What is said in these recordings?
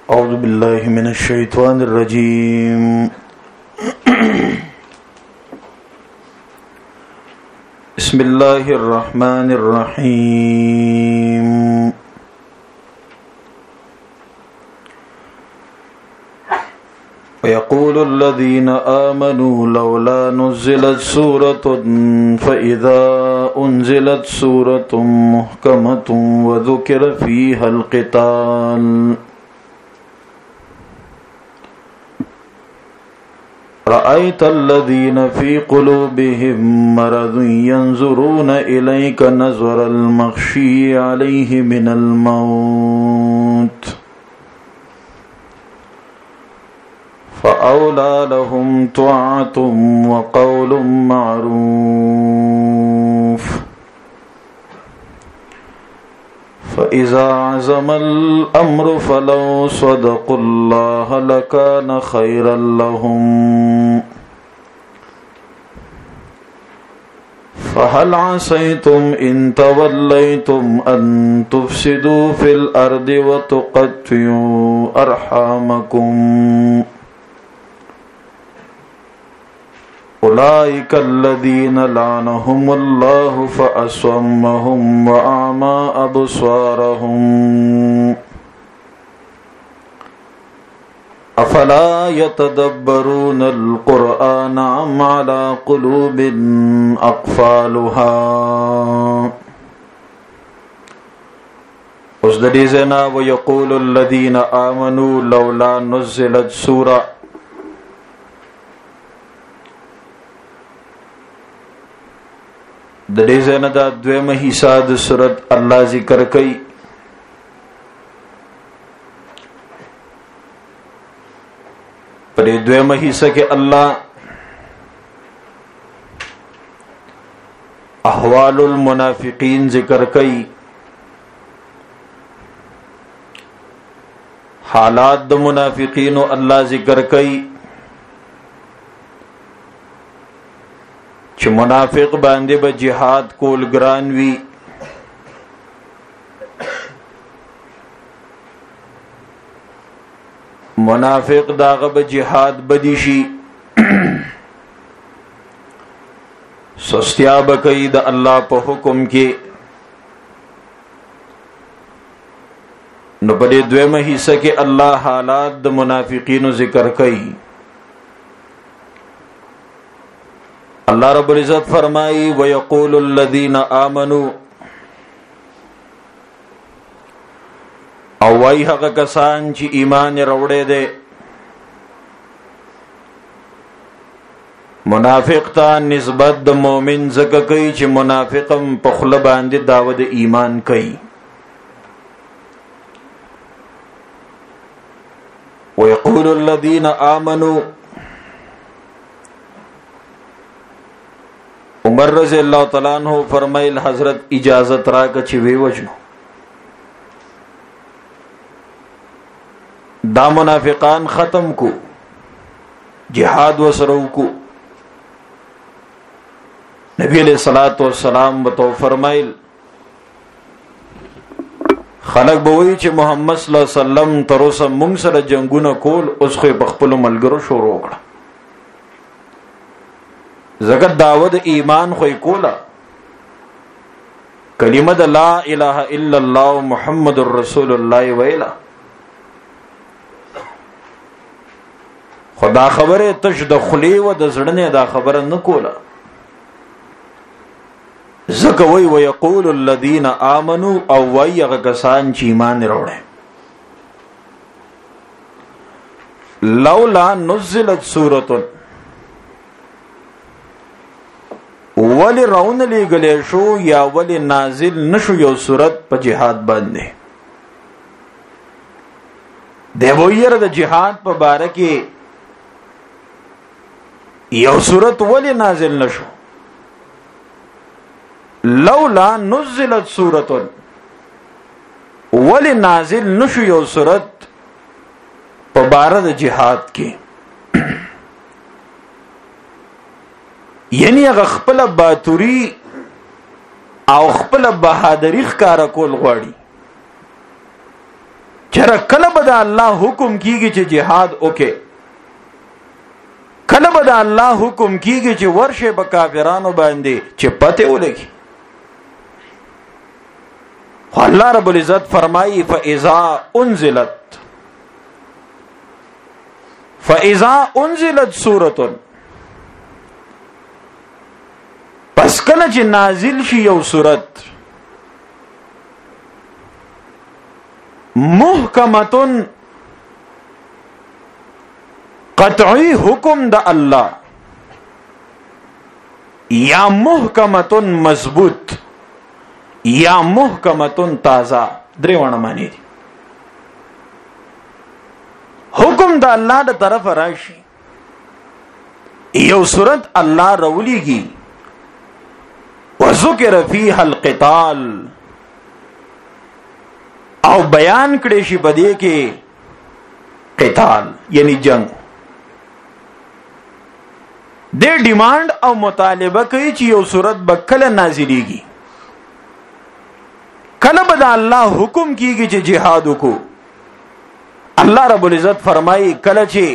أعوذ بالله من الشيطان الرجيم. بسم الله الرحمن الرحيم. ويقول الذين آمنوا لولا نزلت سورة فإذا أنزلت سورة محكمة وذكر فيها القتال رأيت الذين في قلوبهم مرض ينظرون إليك نظر المغشي عليه من الموت فأولى لهم طاعة وقول معروف فإذا عزم الأمر فلو صدقوا الله لكان خيرا لهم فهل عسيتم إن توليتم أن تفسدوا في الأرض وتقطعوا أرحامكم أولئك الذين لعنهم الله فأصمهم وأعمى أبصارهم أفلا يتدبرون القرآن أم على قلوب أقفالها. اس دریزنا ويقول الذين آمنوا لولا نزلت سورة. د دې زنه دا دویمه حصہ د سورۃ الله ذکر کوي. پر دویمه حصہ کې الله احوال المنافقین ذکر کوي، حالات د منافقین الله ذکر کوي چې منافق باندې به جهاد کول ګران وي. منافق داغه به جهاد بدی شي، سستیا به کوي د الله په حکم کې. نو په دې دویمه حصہ کې الله حالات د منافقینو ذکر کوي. اللہ رب العزت فرمائی وَيَقُولُ الَّذِينَ آمَنُوا، او وای هغه کسان چې ایمان راوړی دی. منافق ته نسبت د مؤمن زکه کوي چې منافقم په خله باندې دعوت ایمان کوي. وَيَقُولُ الَّذِينَ آمَنُوا، عمر رضی اللہ تعالیٰ عنہ فرمائل حضرت اجازت راکا چی وی وجنو دا منافقان ختم کو، جہاد و سرو کو. نبی علیہ السلام بتو فرمائل خلق بوئی چی محمد صلی اللہ علیہ وسلم تروسا منگ سر جنگون کول اس خوی بخپل ملگرو شروع کړه. زګر دعوت ایمان خوې کولا، کلمه د لا اله الا الله محمد رسول الله ویلا. خدا خبره تش د خلی و د زړه دا خبره نه کولا. زکه وی ويقول الذين آمنوا، او وی هغه کسان چې ایمان وروړي. لولا نزلت سورۃ، ولی راون لګلې شو یا ولی نازل نشو یو صورت په جهاد باندې. دیو یره د جهاد په باره کې یو صورت ولی نازل نشو. لولا نزلت سورۃ، ولی نازل نشو یو صورت په باره د جهاد کې. یعنی هغه خپل باتوری او خپل بهادری ښکارا کول غواړي. چر کله به د الله حکم کیږي چې jihad وکړي، کله به د الله حکم کیږي چې ورشه په کافرانو باندې چې پته ولګي. خو الله رب العزت فرمایي فاذا انزلت سورۃ، پس کله چې نازل شي یو سورت محکمتن قطعی حکم د الله، یا محکمتن مضبوط، یا محکمتن تازه، درې وړه معنی دي. حکم د الله د طرف راشي، یو سورت الله رولیږي وذکر فیها القتال، او بیان کړي شي بده کې قتال یعنی جنگ. د ډیماند او مطالبه کوي چې یو سورت به کله نازلېږي، کله به د الله حکم کیږي چې جهاد وکړو. الله رب العزت فرمایي کله چې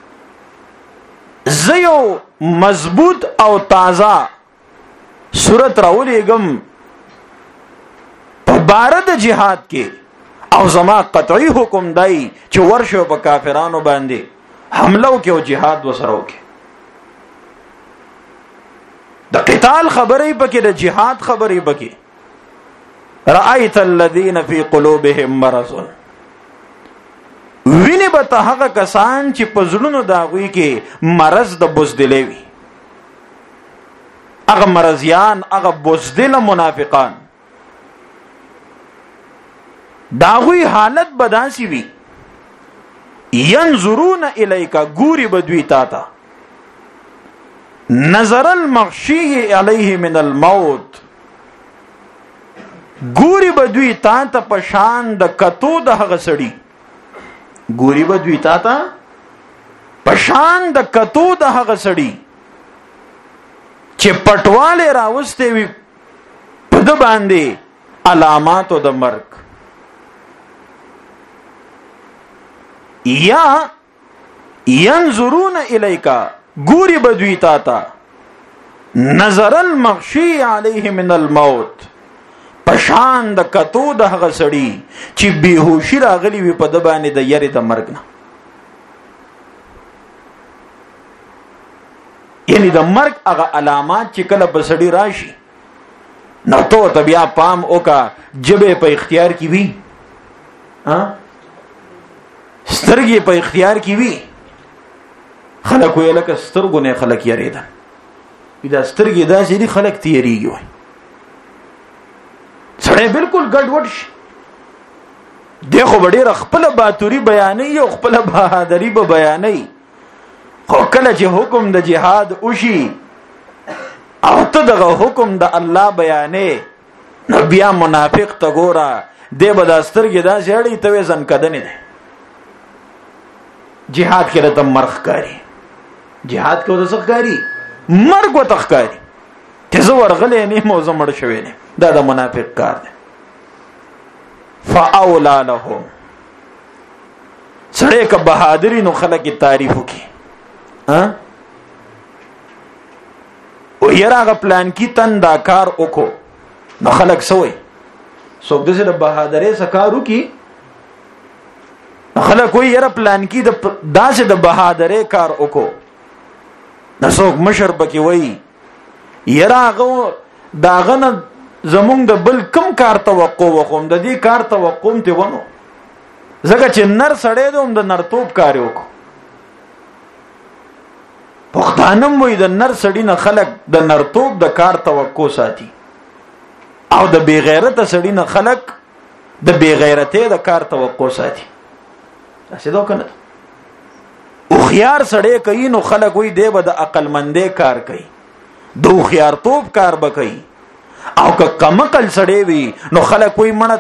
زيو مضبوط او تازه سورت راولېږم په باره د جهاد کې، او زما قطعی حکم دی چې ورشو په کافرانو باندې حمله وکړي او جهاد وسره وکړي. د قتال خبرې پکې، د جهاد خبرې پکې. رأيت الذين في قلوبهم مرض، ویني به ته هغه کسان چې په زړونو د هغوی کې مرض د بزدلۍ وي، هغه مرضیان، هغه بزدل منافقان، دا هغوی حالت بداسي وي. ينظرون الیک، ګوري بدوی تا ته، نظر المغشی علیه من الموت، ګوري بدوی تا ته پشان د کتو د هغه سړي، ګوري بدوی تا ته پشان د کتو د هغه سړي چې پټواله راوسته وي په د باندې علاماتو د مرګ. یا ينظرون الیک، ګوري بدوی تا ته نظر المغشی علیه من الموت، پشان د کتو د هغه سړي چې بیهوشي راغلی وي په د باندې د یری د مرګ نه. یعنی د مرګ هغه علامات چې کله په سړي راشي نو ته بیا پام وکا، جبه په اختیار کې وي، سترګې په اختیار کې وي. خلک وی لکه سترګو نه خلک یریدل، دا سترګې داسې دي خلک تیریږي وای. سړی بالکل ګډوډ شي، دغه وړي خپل باتوري بیانې او خپل بهادری به بیانې، خو کله چې حکم د جهاد وشي او ته دغه حکم د الله بیانې، نو بیا منافق ته ګوره، دی به د سترګې داسې اړي ته ځن کدنې ده. جهاد کې راته مرخ کاری، جهاد کې ورته ښکاری مرګ وته ښکاری چې زه ورغلې نه موزه مړ شوی نه. دا د منافق کار دی. فاولا لهم، سړی که بهادری نو خلک تعریف وکي، او یراغه پلان کی تن دا کار وکړو، نو خلک سوې څوک دې د بهادرۍ سکارو کی، خلک وې یره پلان کی د داسې د بهادرۍ کار وکړو. نو څوک مشر بکی وې یراغه داغه نه زمونږ د بل کم کار توقع وکوم، د دې کار توقع ته ونه، ځکه چې نر سړی دوم د نرتوب کار وکړو. پښتانم وې د نر سړی نه خلک د نرتوب د کار توقع ساتي، او د بی غیرت سړی نه خلک د بی غیرته د کار توقع ساتي. اسې دا کنه او خيار سړی کوي نو خلک وې دی به د عقل مندې کار کوي، دو خيار توپ کار بکوي. او که کمقل سړی وي نو خلک وې مړ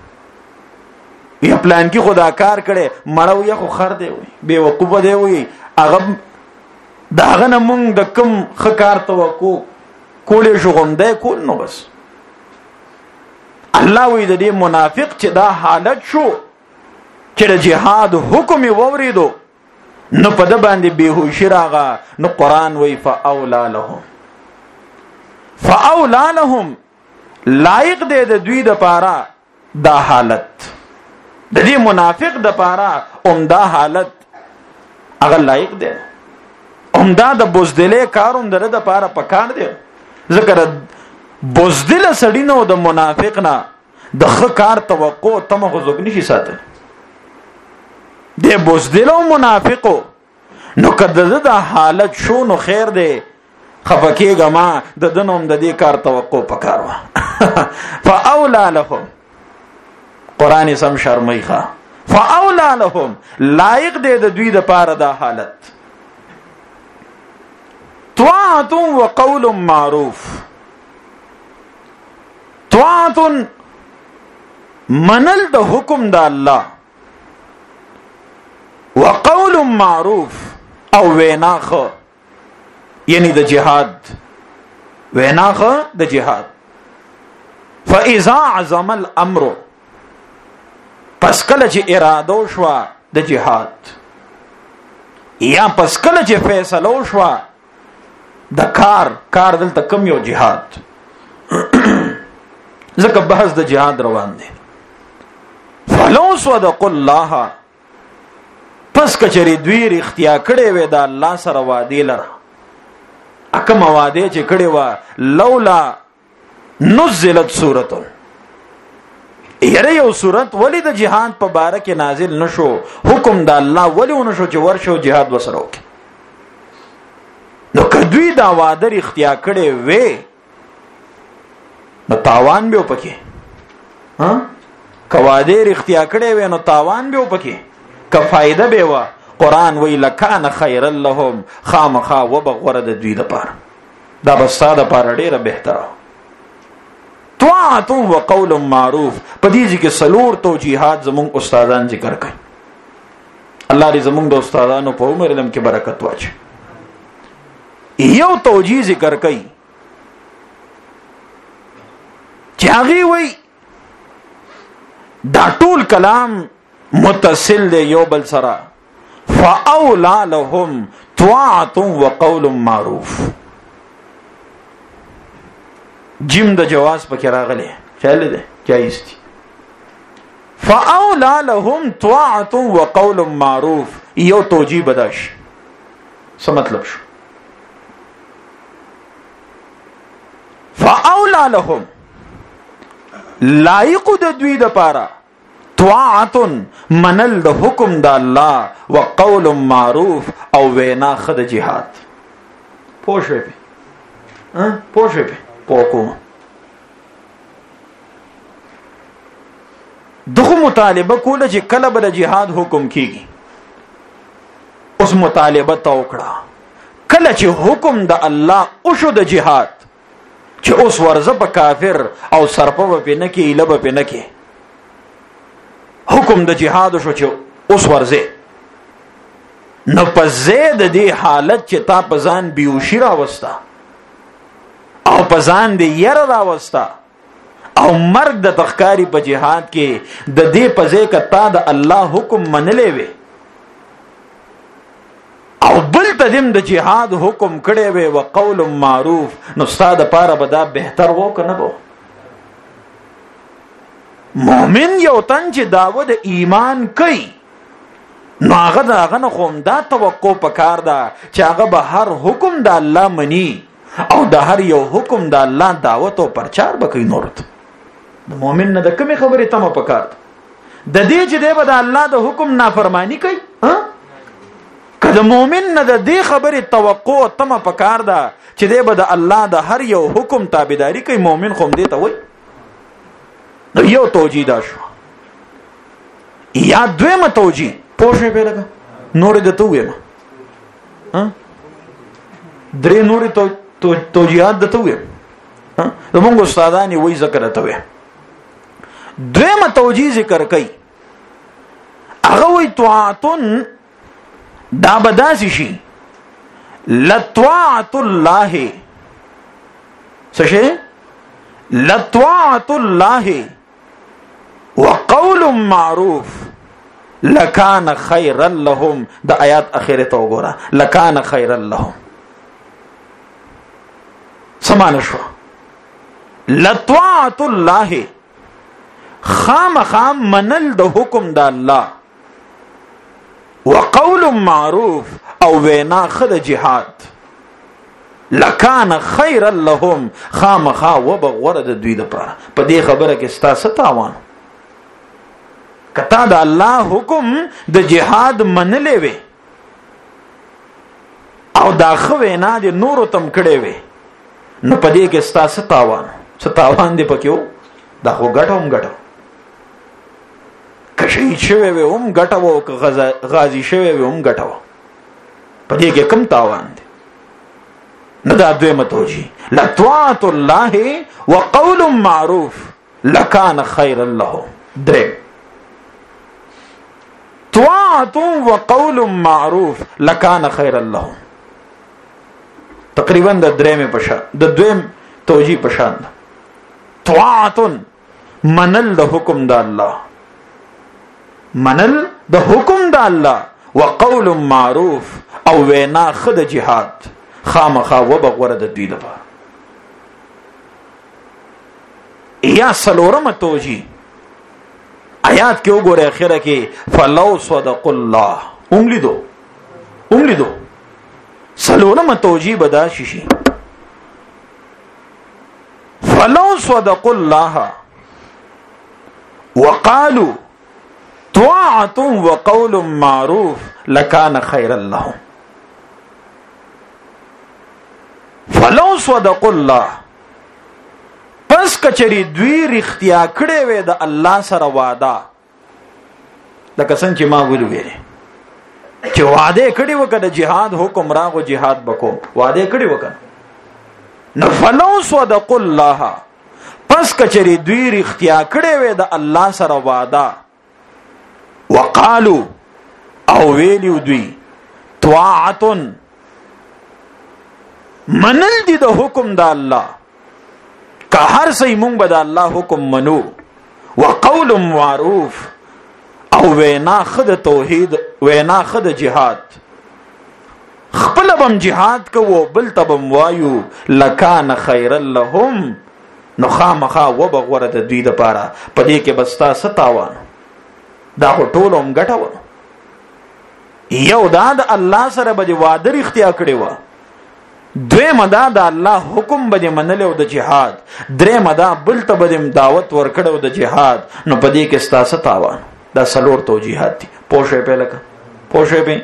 یا پلان کې خدا کار کړي مړو یا خو خر دی وي بے وقوفه دی وي، هغه داغه نه مونږ د کم خکار توقع کولې شو غونډه کول نو بس. الله وې د دې منافق چې دا حالت شو چې د جهاد حکم ووریدو نو په د باندې بیهوشي راغه نو قران وی فاولا لهم لایق دی د دوی د پاره دا حالت د دې منافق د پاره دا حالت هغه لایق دی دا د بوزدلې کاروم در د پاره پکار دی ذکر بوزدل سړی نو د منافق نه د ښه کار توقع تم غوږ نشي ساتل د بوزدلو منافقو نو کده د حالت شو نو خیر دی خفکیګه ما د دنوم د دې کار توقع پکاروا فاولا لهم قران سم شرمیخه فاولا لهم لایق دی د دوی د پاره دا حالت طاعت وقول معروف طاعت منل د حکم د الله وقول معروف او ویناخه یعنی د جهاد ویناخه د جهاد فاذا عزم الامر پس کله چې اراده وشوا د جهاد یا پس کله چې فیصله وشوا د کار دلته کم یو جهاد ځکه بحث د جهاد روان دی فلو صدق الله پس کچری دوی اختیار کړي وې د الله سره وعده لره اکه وعده چې کړي وا لولا نزلت سورته یره یو سورت ولی د جهاد په باره کې نازل نشو حکم د الله ولی ونشو چې ورشو جهاد وسره وکړي نو کدوی دا وعده اختیار کړي وې نو تاوان به وپکې ها کواده اختیار کړي وې نو تاوان به وپکې که فائدہ به وا قران وی لکان خیر لهم خامخا وبغور د دوی لپاره دا بساده لپاره ډیره بهتره طاعت وقول معروف پدې کې سلور توجیهات زموږ استادان ذکر کړي الله دې زموږ د استادانو په عمر علم کې برکت واچي یو توجیه ذکر کړي چې هغه وی دا ټول کلام متصل دی یو بل سره فاولا لهم طاعت وقول معروف جیم د جواز پکې راغلی خیال دی جایز دی فاولا لهم طاعت وقول معروف یو توجیه بداش څه مطلب شو فاولا لهم لایق د دوی د پاره طاعت منل د حکم د الله وقول معروف او وینا خد جهاد پوښې پوکو دغه مطالبه کوله چې کله به د جهاد حکم کیږي اوس مطالبه توکړه کله چې حکم د الله او شو د جهاد چې اوس ورزه په کافر او سرپه په نه کې اله په نه کې حکم د جهاد شو چې اوس ورزه نو په زید دی حالت چې تا په ځان بیوشي راوستا او په ځان دی ير راوستا او مرګ د تخکاری په جهاد کې د دې په ځای کې تا د الله حکم منلې وي او بل تدم د جهاد حکم کړي وي وقول معروف نو استاد پاره بدا بهتر وو کنه وو مؤمن یو تن چې داوود ایمان کوي نو هغه نه خوم دا توقع پکار دا چې هغه به هر حکم د الله مني او د هر یو حکم د الله دعوت او پرچار وکړي نورت د مؤمن نه د کومه خبره تمه پکار د دې چې د الله د حکم نافرمانی کوي ها کله مؤمن نه د دې خبره توقع تمه پکار دا چې د الله د هر یو حکم تابعداري کوي مؤمن خوم دې ته وای نو یو توجیه دا شو یا دویمه توجیه پوښې به لګا نور دې ته وې ها درې نور توجیهات دته وې ها زموږ استادانی وې ذکر ته وې دویمه توجیه ذکر کوي هغه وې طاعتن دا بداسي شي لطاعت الله څه لطاعت الله وقول معروف لکان خیر لهم. د آیات اخره ته وګوره، لکان خیر لهم. سمانه شو لطاعت الله، خامخام منل د حکم د الله، وقول معروف او وینا خد جهاد، لکان خیر لهم، خامخا وبغور د دوی لپاره. په دې خبره کې ستا څه تاوان؟ کتا د الله حکم د جهاد منلې وي او دا خو وینا د نورو تم کړي وي، نو په دې کې ستا څه تاوان؟ څه تاوان دی پکې؟ دا خو ګټوم ګټو، که شهید شوی وي هم ګټو، که غازی شوی وي هم ګټو. په دې کې کم تاوان دی؟ نه. دا دویمه توجیه، لطاعت الله وقول معروف لکان خیر لهم. دریم، طاعت وقول معروف لکان خیر لهم. تقریبا د درېمه پشان، د دویم توجیه پشان. طاعت منل د حکم د الله، منل د حکم د الله، وقول معروف او وینا خد جهاد، خامخا وبغور د دوی لپاره. یا سلورم توجیه آیات کې وګوره اخره کې فلو صدق الله املیدو. سلورم توجیه بدا شي فلو صدق الله وقالوا طاعت وقول معروف لکان خیر لهم. فلو صدق الله، پس کچری دوی رښتیا کړي وي د الله سره وعده، لکه څنګه چې ما ویلې چې وعده کړي وکړه جهاد حکم راغو جهاد بکو، وعده کړي وکړه. نو فلو صدق الله، پس کچری دوی رښتیا کړي وي د الله سره وعده، وقالو او ویلیو دوی طاعتن منل دی د حکم د الله، که هر څه مونږ به د الله حکم منو، وقول معروف او وینا خد توحید، وینا خد جهاد، خپل بم جهاد کو بل تبم وایو لکان خیر لهم، نو خامخا وبغور د دوی لپاره. په دې کې بستا ستاوان دا ټولوم ګټو. یو دا د الله سره به وعده اختیار کړی و، دویم دا د الله حکم به منل او د جهاد، دریم دا بل ته به دعوت ورکړو د جهاد. نو په دې کې ستا ستاوان. دا سلور توجیهات دي. پوښې په لکه پوښې په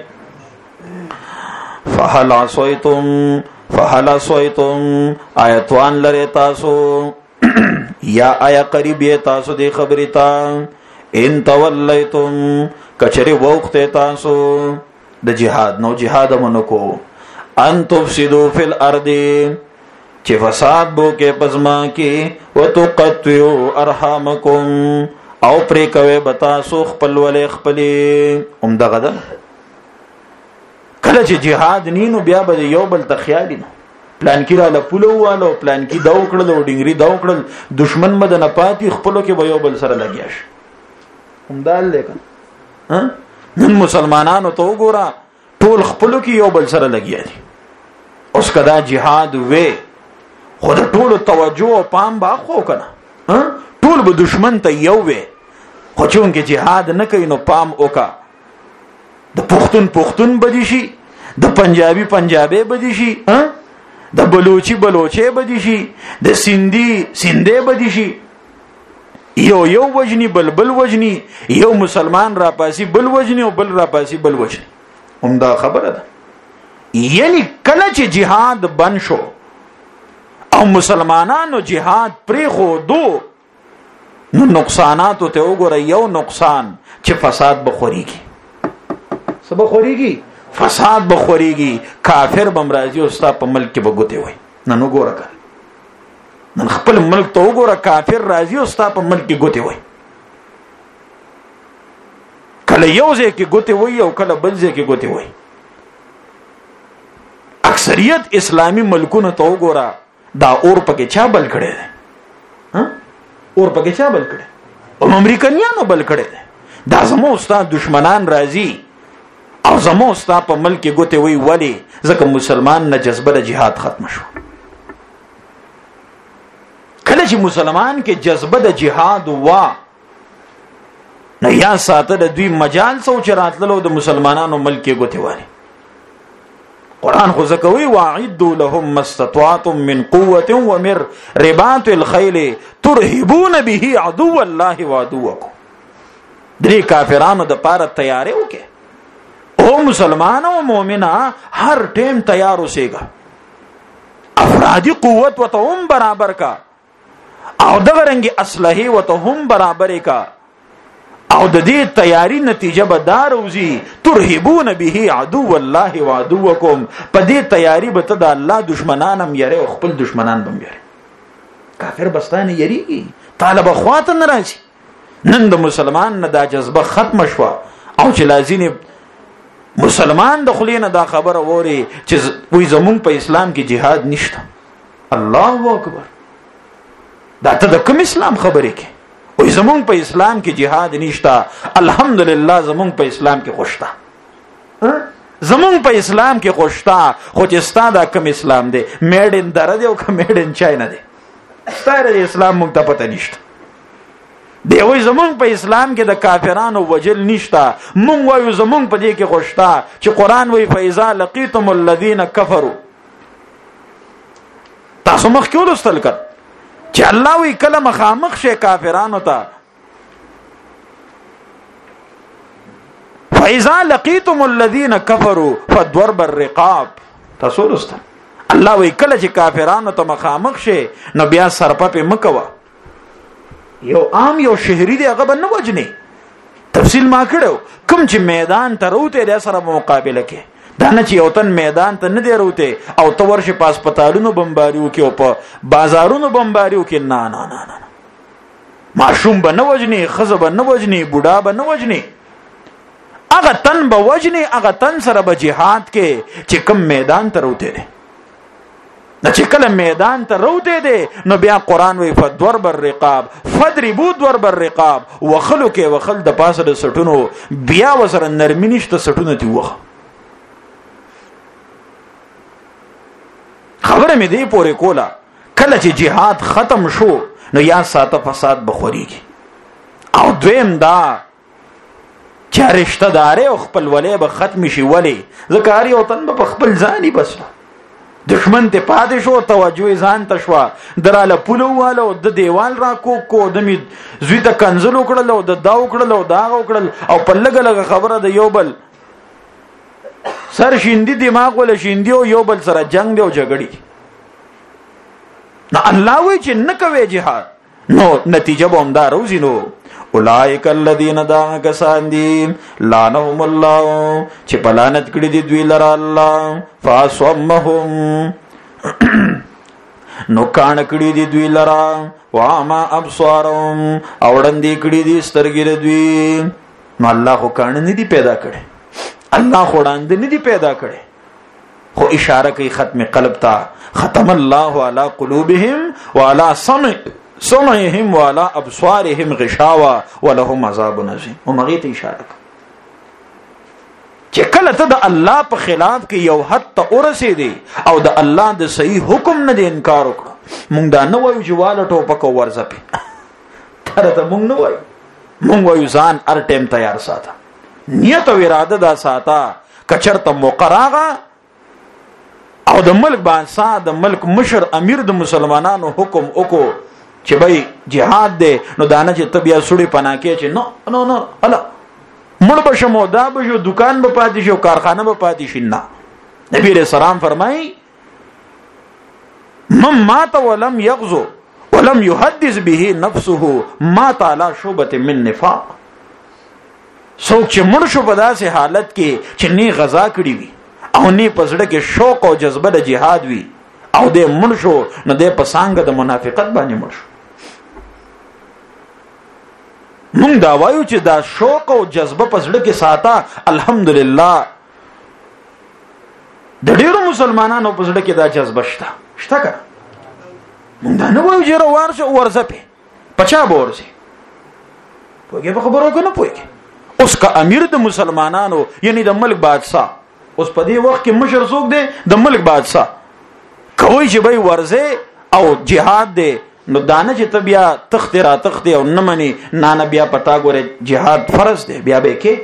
فهل عصیتم آیتوان لري تاسو یا آیا قریب یې تاسو دې خبرې ته ان تولیتم کچری وخت تاسو د جهاد نو جهاد منکو ان تفسدوا فی الارض چې فساد بو کې پزما کې وتقطعوا ارحامکم او پرې کوي بتا سو خپل ولې خپلې عمدغه ده. کله چې جهاد نینو بیا به یو بل ته خیال نه پلان کې را لپلو والو پلان کې دا وکړل او ډنګري دا وکړل دشمن مده نه پاتې خپلو کې به یو بل سره لګیا شي. همدال لیکن نن مسلمانانو ته وګوره ټول خپلو کې یو بل سره لګیا دي. اوس کدا جهاد وې خو د ټولو توجه او پام با خو کنه ټول به دشمن ته یو وې خو چون کې جهاد نه کوي نو پام وکا د پښتون بدی شي د پنجابي بدی شي د بلوچي بدی شي د سندي بدی شي یو وجنی بل وجنی یو مسلمان را پاسي بل وجنی او بل را پاسي بل وجنی. همدا خبره ده. یعنی کله چې جهاد بن شو او مسلمانانو جهاد پرې خو دو نو نقصانات ته وګوره. یو نقصان چې فساد بخوريږي سبا خوريږي فساد بخوريږي کافر بمرازي او ستا په ملک کې بغوته وي. نن وګوره نن خپل ملک ته وګوره کافر راځي او ستا په ملک کې ګوته وي. کله یو ځای کې ګوته وي او کله بل ځای کې ګوته وي. اکثریت اسلامی ملکونو ته وګوره دا اور پکې چا بل کړي دي اور پکې چا بل کړي او امریکایانو بل کړي دي. دا زمو استاد دشمنان راځي او زمو استاد په ملک ګوتې وی ولی ځکه مسلمان نه جذبه د جهاد ختم شو. کله چې مسلمان کې جذبه د جهاد وا نو یا ساته د دوی مجال سو چې راتللو د مسلمانانو ملک کې ګوتې ولی. قرآن خو زکوي واعدوا لهم ما استطعتم من قوة ومن رباط الخيل ترهبون به عدو الله وعدوكم. درې کافرانو د پاره تیارې وکې او مسلمان او مؤمنا هر ټیم تیار اوسېګا. افرادی قوت وته هم برابر کا او دغه رنګي اسلحه وته هم برابر کا او د دې تیاری نتیجه به دار وزي ترهبون به عدو الله وعدوکم. په دې تیاری به ته د الله دشمنانم یری او خپل دشمنان بم یری. کافر بستانه یریږي طالب اخوات نه راځي. نن د مسلمان نه دا جذبه ختم شوه او چې لازم مسلمان د خلینو دا خبره ووري چې وې زمون په اسلام کې جهاد نشته. الله اکبر. دا ته د کوم اسلام خبرې کې وې زمون په اسلام کې جهاد نشته. الحمدلله زمون په اسلام کې خوشتا زمون په اسلام کې خوشتا. خو چې ستاده کوم اسلام دی میډ ان دره دی او کوم میډ ان چاینا دی ستاره اسلام مونږ ته پته نشته. دی وای زمون په اسلام کې د کافرانو وجل نشتا. مونږ وایو زمون په دې کې خوشتا چې قران وای فاذا لقيتم الذين كفروا. تاسو مخ کې ولستل کړ چې الله وی کله مخامخ شي کافرانو ته فاذا لقيتم الذين كفروا فضرب الرقاب. تاسو ولستل الله وی کله چې کافرانو ته مخامخ شي نو بیا سرپه په مکوا. یو عام یو شهری دی هغه بنه وجنی تفصیل ما کړو کوم چې میدان ته روته د سره مقابله کې دا نه چې یو تن میدان ته نه دی روته او تو ورشه په هسپتالونو بمباریو کې او په بازارونو بمباریو کې. نه نه نه نه معشوم بنه وجنی خزه بنه وجنی بوډا بنه وجنی. هغه تن به وجنی هغه تن سره به جهاد کې چې کوم میدان ته روته دی. نو چې کله میدان ته روته دی نو بیا قران وی فضرب الرقاب فضربوا ضرب الرقاب. وخلو کې وخل د پاسه د سټونو بیا وسره نرمي نشته سټونه دی وخه. خبره مې دی پورې کوله کله چې جهاد ختم شو نو یا ساته فساد بخوريږي. او دویم دا چې رشتہ داري او خپل ولې به ختم شي. ولی زکاری او تن په خپل ځاني بس دشمن ته پاتې شو توجه ځان ته شو دراله پولواله او د دیوال را کو د می زوی ته کنزل وکړل او د دا وکړل او دا وکړل او په لګ لګ خبره د یو بل سر شیندي دماغ ول شیندي او یو بل سره جنگ دی او جګړې. نو الله وی چې نکوي جهاد نو نتیجه به همدار وزي. نو اولئک الذین دا کسان دي لعنهم الله چې پلانت کړی دي دوی لره الله فاصمهم نو کان کړی دي دوی لره واما ابصارهم اوړندې کړی دي سترګې دوی. نو الله خو کان نه دي پیدا کړي الله خو وړاندې نه دي پیدا کړي خو اشاره کوي ختم قلب ته. ختم الله علی قلوبهم وعلى سمعهم وعلى ابصارهم غشاوه ولهم عذاب عظیم. ومغه ته اشاره چې کله ته د الله په خلاف کې یو حد ته ورسېدې او د الله د صحیح حکم نه دی انکار وکړه. مونږ دا نه وایو چې والا ټوپک ورځه په تر ته مونږ نه وایو. مونږ وایو ځان هر ټیم تیار ساته نیت او اراده دا ساته کچرته مقراغه او د ملک بادشاہ د ملک مشر امیر د مسلمانانو حکم وکړو چې بای جهاد دی نو دانه چې تبیا سړی پناکې چې نو نو نو الا مړ بشمو دا بشو دکان به پاتې شو کارخانه به پاتې شي. نه نبی رسول الله فرمای من مات ولم يغزو ولم يحدث به نفسه مات على شعبة من نفاق. څوک چې مړ شو په داسې حالت کې چې نه غزا کړی وي او نه پسړه کې شوق او جذبه د جهاد وي او دې مړ شو نو دې په څنګه د منافقت باندې مړ شو. مونږ دا وایو چې دا شوق او جذبه پسړه کې ساته الحمدلله د ډیرو مسلمانانو پسړه کې دا جذبه شته که مونږ دا نه وایو چې ورشه ورځه په پچا بورسي پوهږي په خبرو کې نه پوهږي اوس کا امیر د مسلمانانو یعنی د ملک بادشاہ، اوس په دې وخت کې مشر څوک دی؟ د ملک بادشاہ. کوي چې به ورزه او جهاد دی، نو دانه چې ته بیا تخت را تخت او نه مني، نه بیا پتا ګوره جهاد فرض دی، بیا به کې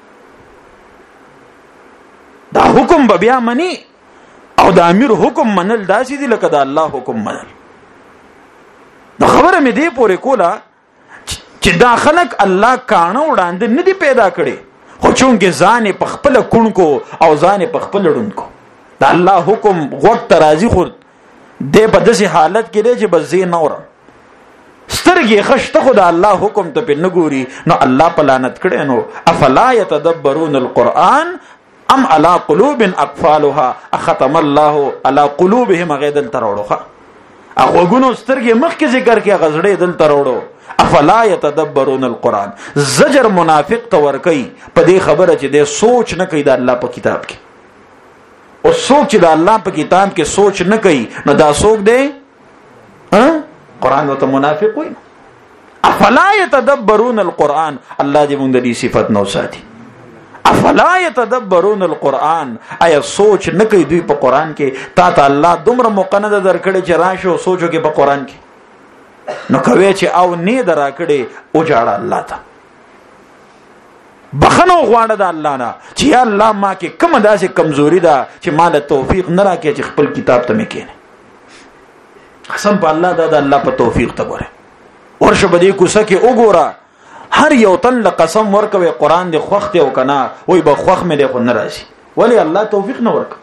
دا حکم به بیا مني. او د امیر حکم منل داسې دي لکه د الله حکم منل. نو خبره مې دی پورې کوله چې دا خلک الله کانه وړاندې نه دی پیدا کړي، خو چونکې ځان په خپل کونکو او ځان په خپل ړونکو دا الله حکم غوږ ته راځي، خو دی په داسې حالت کې دی چې بس زه نه اورم، سترګې خشته خو د الله حکم ته پې نه ګوري. نو الله په لعنت کړی. نو افلا یتدبرون القرآن ام على قلوب اقفالها ختم الله على قلوبهم غیدل تروړو. اغوګونو سترګې مخکې ذکر کې غزړې دل تروړو. افلا يتدبرون القرآن. زجر منافق ته ورکی په دې خبره چې دې سوچ نه کوي د الله په کتاب کې. او سوچ د الله په کتاب کې سوچ نه کوي، نو دا سوچ دی قرآن وته منافق وي. افلا يتدبرون القرآن. الله دې موږ دې صفت نو ساتي. افلا يتدبرون القرآن. آیا سوچ نه کوي دوی په قرآن کې؟ تا ته الله دومره مقنده درکړي چې راشو سوچو کې په قرآن کې، نو کوي چې او نه درا کړي او جاړه الله ته بخنو غواړه د الله نه چې یا الله ما کې کوم داسې کمزوري ده چې مال توفیق نه راکې چې خپل کتاب ته مې کېنه. قسم په الله دا د الله په توفیق ته ګوره. ورشه بده کوسه کې وګوره، هر یو تن قسم ورکوي قرآن دی خوخت او کنا وای به خوخ مې دی خو نه راځي، ولی الله توفیق نه ورک.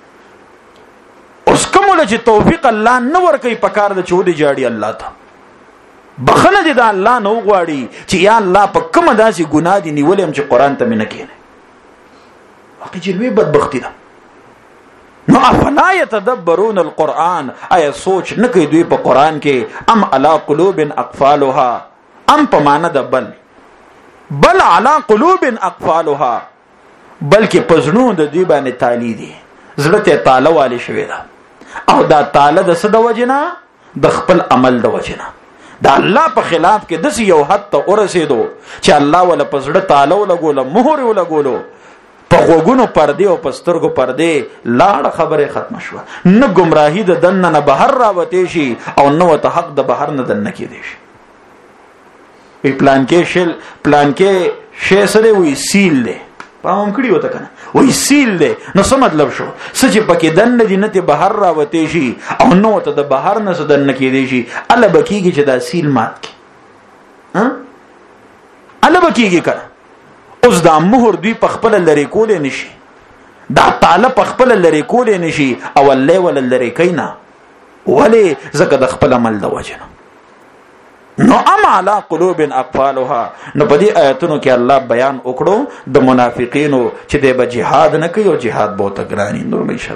اوس کومه چې توفیق الله نه ورکوي په کار د چودي جاړي الله ته بخنه دي د الله نو غواړي چې یا الله په کومه داسې ګناه دي نیولم چې قرآن ته مې نه کېنه. واقعي جلوي بدبختی ده. نو افلا يتدبرون القرآن. آیا سوچ نه کوي دوی په قرآن کې؟ ام علی قلوب اقفالها. ام په معنا د بل علی قلوب اقفالها، بلکې پزړو د دوی باندې تالی دي، زړه ته تاله والی شوی ده. او دا تاله د څه د وجنه؟ د خپل عمل د وجنه. دا الله په خلاف کې داسې یو حد ته ورسېدو چې الله ولا پزړه تاله ولګوله، مهر ولګولو، په غوګونو پردې او په سترګو پردې، لاړه خبره ختم شوه. نه گمراهي د دننه نه بهر راوتې شي او نه ورته حق د بهر نه دننه کېدی شي. وی پلان کې شی سره وی سیل دی، پام کړی وته کنه، وی سیل دی. نو څه مطلب شو؟ سچ پکې دنه دي نه ته بهر راوتې شي او نو ته د بهر نه دنه کېدی شي. الله بکیږي چې دا سیل مات کی، الله بکیږي کنه. اوس دا مهر دوی په خپل لری کول نشي، دا تعالی په خپل لری کول نشي او الله ول لری کینا، ولی زکه د خپل عمل د وجنه. نو ام علی قلوب اقفالها. نو په دې آیتونو کې الله بیان وکړو د منافقینو چې د جهاد نه کوي او جهاد بہت ګرانی. نور